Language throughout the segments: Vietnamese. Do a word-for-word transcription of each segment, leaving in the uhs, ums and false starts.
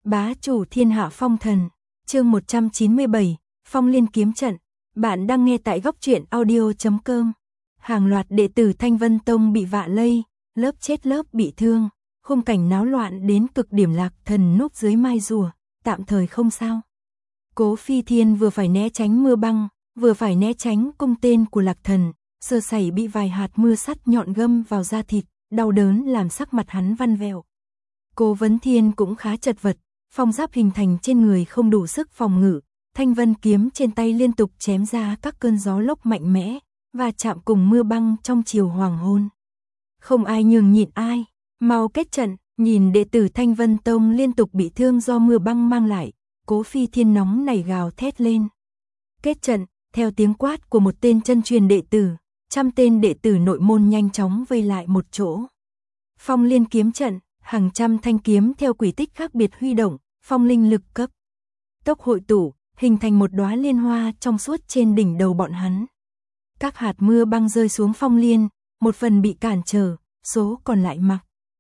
Bá chủ thiên hạ phong thần, chương một trăm chín mươi bảy, Phong Liên kiếm trận. Bạn đang nghe tại góc truyện audio chấm com. Hàng loạt đệ tử Thanh Vân Tông bị vạ lây, lớp chết lớp bị thương, khung cảnh náo loạn đến cực điểm. Lạc Thần núp dưới mai rùa, tạm thời không sao. Cố Phi Thiên vừa phải né tránh mưa băng, vừa phải né tránh cung tên của Lạc Thần, sơ sẩy bị vài hạt mưa sắt nhọn găm vào da thịt, đau đớn làm sắc mặt hắn văn vẹo. Cố Vấn Thiên cũng khá chật vật, phong giáp hình thành trên người không đủ sức phòng ngự, thanh vân kiếm trên tay liên tục chém ra các cơn gió lốc mạnh mẽ, và chạm cùng mưa băng trong chiều hoàng hôn. Không ai nhường nhịn ai, mau kết trận. Nhìn đệ tử Thanh Vân Tông liên tục bị thương do mưa băng mang lại, Cố Phi Thiên nóng nảy gào thét lên. Kết trận. Theo tiếng quát của một tên chân truyền đệ tử, trăm tên đệ tử nội môn nhanh chóng vây lại một chỗ. Phong Liên kiếm trận, hàng trăm thanh kiếm theo quỷ tích khác biệt huy động, phong linh lực cấp tốc hội tụ, hình thành một đóa liên hoa trong suốt trên đỉnh đầu bọn hắn. Các hạt mưa băng rơi xuống phong liên, một phần bị cản trở, số còn lại mặc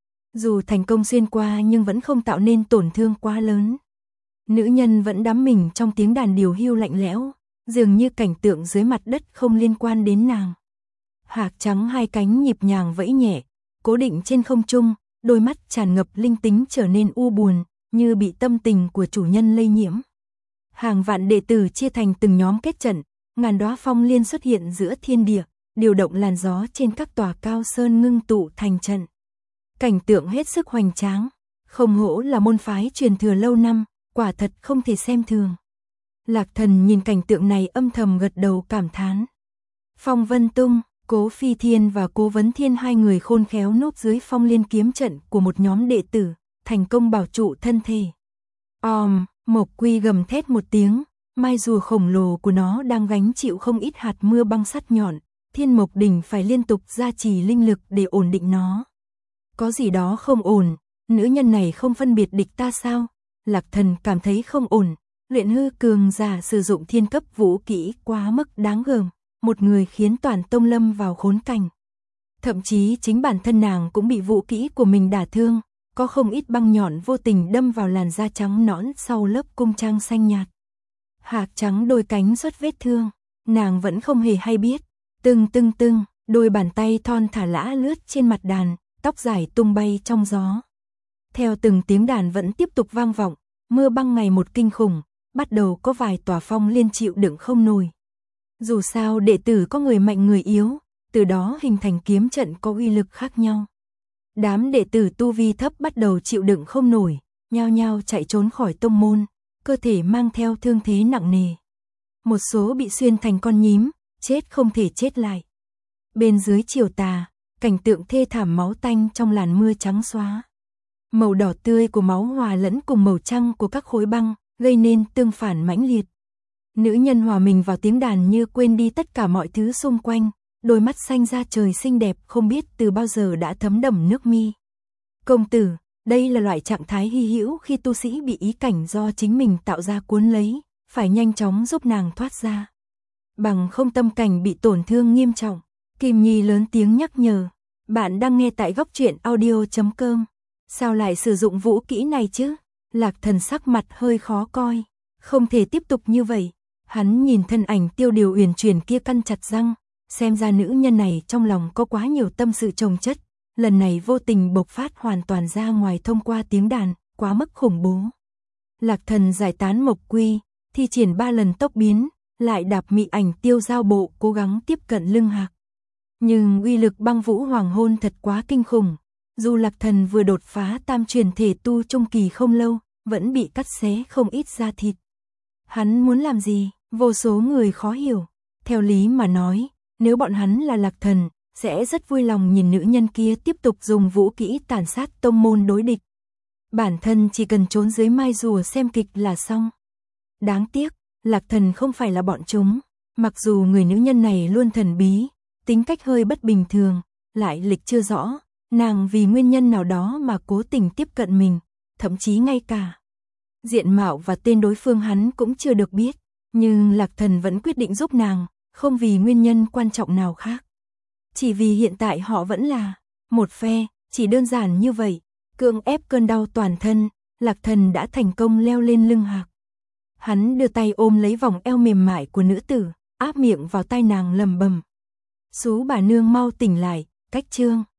dù thành công xuyên qua nhưng vẫn không tạo nên tổn thương quá lớn. Nữ nhân vẫn đắm mình trong tiếng đàn điều hưu lạnh lẽo, dường như cảnh tượng dưới mặt đất không liên quan đến nàng. Hạc trắng hai cánh nhịp nhàng vẫy nhẹ, cố định trên không trung, đôi mắt tràn ngập linh tính trở nên u buồn, như bị tâm tình của chủ nhân lây nhiễm. Hàng vạn đệ tử chia thành từng nhóm kết trận, ngàn đóa phong liên xuất hiện giữa thiên địa, điều động làn gió trên các tòa cao sơn ngưng tụ thành trận. Cảnh tượng hết sức hoành tráng, không hổ là môn phái truyền thừa lâu năm, quả thật không thể xem thường. Lạc Thần nhìn cảnh tượng này âm thầm gật đầu cảm thán. Phong Vân Tung, Cố Phi Thiên và Cố Vấn Thiên hai người khôn khéo núp dưới phong liên kiếm trận của một nhóm đệ tử, thành công bảo trụ thân thể. Om, Mộc Quy gầm thét một tiếng, mai rùa khổng lồ của nó đang gánh chịu không ít hạt mưa băng sắt nhọn, Thiên Mộc Đỉnh phải liên tục gia trì linh lực để ổn định nó. Có gì đó không ổn, nữ nhân này không phân biệt địch ta sao? Lạc Thần cảm thấy không ổn. Luyện hư cường giả sử dụng thiên cấp vũ kỹ quá mức đáng gờm, một người khiến toàn tông lâm vào khốn cảnh. Thậm chí chính bản thân nàng cũng bị vũ kỹ của mình đả thương, có không ít băng nhọn vô tình đâm vào làn da trắng nõn sau lớp cung trang xanh nhạt. Hạc trắng đôi cánh xuất vết thương, nàng vẫn không hề hay biết. Tưng tưng tưng, đôi bàn tay thon thả lã lướt trên mặt đàn, tóc dài tung bay trong gió. Theo từng tiếng đàn vẫn tiếp tục vang vọng, mưa băng ngày một kinh khủng. Bắt đầu có vài tòa phong liên chịu đựng không nổi. Dù sao đệ tử có người mạnh người yếu, từ đó hình thành kiếm trận có uy lực khác nhau. Đám đệ tử tu vi thấp bắt đầu chịu đựng không nổi, nhao nhao chạy trốn khỏi tông môn, cơ thể mang theo thương thế nặng nề. Một số bị xuyên thành con nhím, chết không thể chết lại. Bên dưới chiều tà, cảnh tượng thê thảm máu tanh trong làn mưa trắng xóa. Màu đỏ tươi của máu hòa lẫn cùng màu trắng của các khối băng, gây nên tương phản mãnh liệt. Nữ nhân hòa mình vào tiếng đàn như quên đi tất cả mọi thứ xung quanh, đôi mắt xanh da trời xinh đẹp không biết từ bao giờ đã thấm đẫm nước mi. Công tử, đây là loại trạng thái hy hữu khi tu sĩ bị ý cảnh do chính mình tạo ra cuốn lấy, phải nhanh chóng giúp nàng thoát ra. Bằng không tâm cảnh bị tổn thương nghiêm trọng. Kim Nhi lớn tiếng nhắc nhở. Bạn đang nghe tại góc truyện audio chấm com. Sao lại sử dụng vũ kỹ này chứ? Lạc Thần sắc mặt hơi khó coi, không thể tiếp tục như vậy. Hắn nhìn thân ảnh Tiêu Điều uyển chuyển kia căn chặt răng, xem ra nữ nhân này trong lòng có quá nhiều tâm sự chồng chất, lần này vô tình bộc phát hoàn toàn ra ngoài thông qua tiếng đàn, quá mức khủng bố. Lạc Thần giải tán Mộc Quy, thi triển ba lần tốc biến, lại đạp mị ảnh tiêu giao bộ cố gắng tiếp cận lưng Hạc. Nhưng uy lực băng vũ hoàng hôn thật quá kinh khủng. Dù Lạc Thần vừa đột phá tam truyền thể tu trung kỳ không lâu, vẫn bị cắt xé không ít da thịt. Hắn muốn làm gì? Vô số người khó hiểu. Theo lý mà nói, nếu bọn hắn là Lạc Thần, sẽ rất vui lòng nhìn nữ nhân kia tiếp tục dùng vũ kỹ tàn sát tông môn đối địch. Bản thân chỉ cần trốn dưới mai rùa xem kịch là xong. Đáng tiếc, Lạc Thần không phải là bọn chúng. Mặc dù người nữ nhân này luôn thần bí, tính cách hơi bất bình thường, lại lịch chưa rõ. Nàng vì nguyên nhân nào đó mà cố tình tiếp cận mình, thậm chí ngay cả diện mạo và tên đối phương hắn cũng chưa được biết, nhưng Lạc Thần vẫn quyết định giúp nàng, không vì nguyên nhân quan trọng nào khác. Chỉ vì hiện tại họ vẫn là một phe, chỉ đơn giản như vậy, cưỡng ép cơn đau toàn thân, Lạc Thần đã thành công leo lên lưng hạc. Hắn đưa tay ôm lấy vòng eo mềm mại của nữ tử, áp miệng vào tai nàng lầm bầm. Sú bà nương mau tỉnh lại, cách trương.